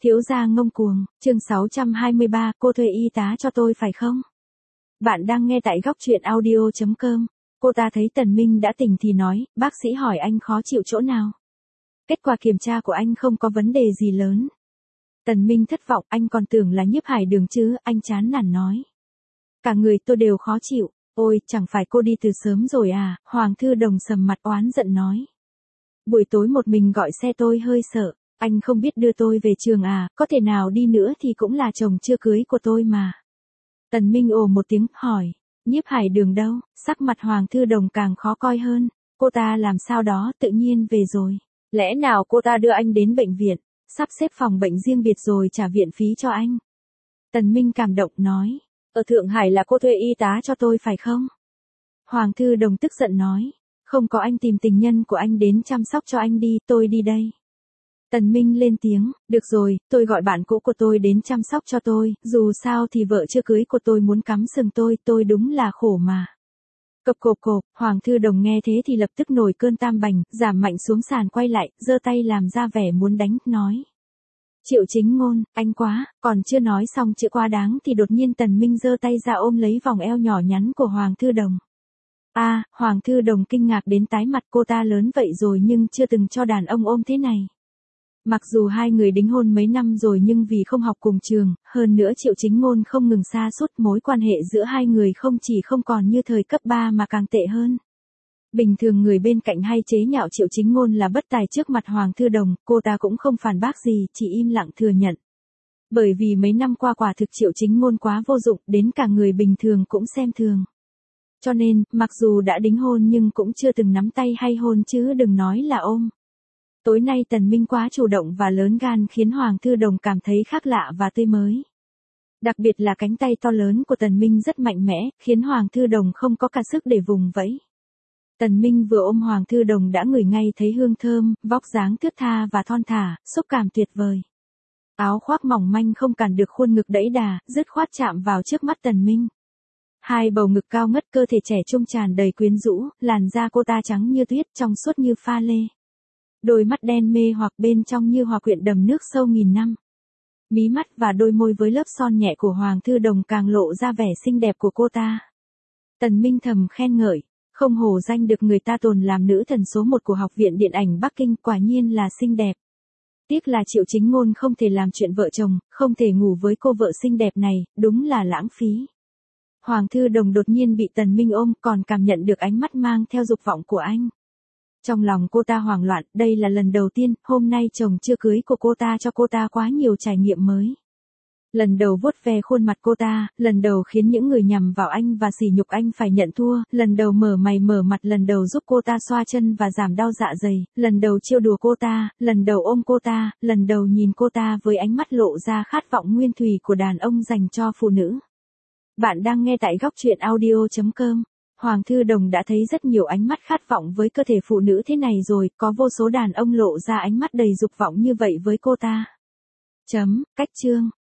Thiếu gia ngông cuồng, chương 623, cô thuê y tá cho tôi phải không? Bạn đang nghe tại góc truyện audio.com. Cô ta thấy Tần Minh đã tỉnh thì nói, bác sĩ hỏi anh khó chịu chỗ nào. Kết quả kiểm tra của anh không có vấn đề gì lớn. Tần Minh thất vọng, anh còn tưởng là nhiếp hải đường chứ, anh chán nản nói. Cả người tôi đều khó chịu, ôi, chẳng phải cô đi từ sớm rồi à, Hoàng Thư Đồng sầm mặt oán giận nói. Buổi tối một mình gọi xe tôi hơi sợ. Anh không biết đưa tôi về trường à, có thể nào đi nữa thì cũng là chồng chưa cưới của tôi mà. Tần Minh ồ một tiếng, hỏi, nhiếp hải đường đâu, sắc mặt Hoàng Thư Đồng càng khó coi hơn, cô ta làm sao đó tự nhiên về rồi. Lẽ nào cô ta đưa anh đến bệnh viện, sắp xếp phòng bệnh riêng biệt rồi trả viện phí cho anh. Tần Minh cảm động nói, ở Thượng Hải là cô thuê y tá cho tôi phải không? Hoàng Thư Đồng tức giận nói, không có, anh tìm tình nhân của anh đến chăm sóc cho anh đi, tôi đi đây. Tần Minh lên tiếng, được rồi, tôi gọi bạn cũ của tôi đến chăm sóc cho tôi, dù sao thì vợ chưa cưới của tôi muốn cắm sừng tôi đúng là khổ mà. Cộp cộp cộp, Hoàng Thư Đồng nghe thế thì lập tức nổi cơn tam bành, giảm mạnh xuống sàn quay lại, giơ tay làm ra vẻ muốn đánh, nói. Triệu Chính Ngôn, anh quá, còn chưa nói xong chữ quá đáng thì đột nhiên Tần Minh giơ tay ra ôm lấy vòng eo nhỏ nhắn của Hoàng Thư Đồng. Hoàng Thư Đồng kinh ngạc đến tái mặt, cô ta lớn vậy rồi nhưng chưa từng cho đàn ông ôm thế này. Mặc dù hai người đính hôn mấy năm rồi nhưng vì không học cùng trường, hơn nữa Triệu Chính Ngôn không ngừng sa sút, mối quan hệ giữa hai người không chỉ không còn như thời cấp 3 mà càng tệ hơn. Bình thường người bên cạnh hay chế nhạo Triệu Chính Ngôn là bất tài trước mặt Hoàng Thư Đồng, cô ta cũng không phản bác gì, chỉ im lặng thừa nhận. Bởi vì mấy năm qua quả thực Triệu Chính Ngôn quá vô dụng, đến cả người bình thường cũng xem thường. Cho nên, mặc dù đã đính hôn nhưng cũng chưa từng nắm tay hay hôn chứ đừng nói là ôm. Tối nay Tần Minh quá chủ động và lớn gan khiến Hoàng Thư Đồng cảm thấy khác lạ và tươi mới. Đặc biệt là cánh tay to lớn của Tần Minh rất mạnh mẽ, khiến Hoàng Thư Đồng không có cả sức để vùng vẫy. Tần Minh vừa ôm Hoàng Thư Đồng đã ngửi ngay thấy hương thơm, vóc dáng thướt tha và thon thả, xúc cảm tuyệt vời. Áo khoác mỏng manh không cản được khuôn ngực đẫy đà, dứt khoát chạm vào trước mắt Tần Minh. Hai bầu ngực cao ngất, cơ thể trẻ trung tràn đầy quyến rũ, làn da cô ta trắng như tuyết, trong suốt như pha lê. Đôi mắt đen mê hoặc bên trong như hòa quyện đầm nước sâu nghìn năm. Mí mắt và đôi môi với lớp son nhẹ của Hoàng Thư Đồng càng lộ ra vẻ xinh đẹp của cô ta. Tần Minh thầm khen ngợi, không hổ danh được người ta tồn làm nữ thần số 1 của Học viện Điện ảnh Bắc Kinh, quả nhiên là xinh đẹp. Tiếc là Triệu Chính Ngôn không thể làm chuyện vợ chồng, không thể ngủ với cô vợ xinh đẹp này, đúng là lãng phí. Hoàng Thư Đồng đột nhiên bị Tần Minh ôm, còn cảm nhận được ánh mắt mang theo dục vọng của anh. Trong lòng cô ta hoảng loạn, đây là lần đầu tiên, hôm nay chồng chưa cưới của cô ta cho cô ta quá nhiều trải nghiệm mới. Lần đầu vuốt ve khuôn mặt cô ta, lần đầu khiến những người nhằm vào anh và sỉ nhục anh phải nhận thua, lần đầu mở mày mở mặt, lần đầu giúp cô ta xoa chân và giảm đau dạ dày, lần đầu trêu đùa cô ta, lần đầu ôm cô ta, lần đầu nhìn cô ta với ánh mắt lộ ra khát vọng nguyên thủy của đàn ông dành cho phụ nữ. Bạn đang nghe tại góc truyện audio.com. Hoàng Thư Đồng đã thấy rất nhiều ánh mắt khát vọng với cơ thể phụ nữ thế này rồi, có vô số đàn ông lộ ra ánh mắt đầy dục vọng như vậy với cô ta. Cách chương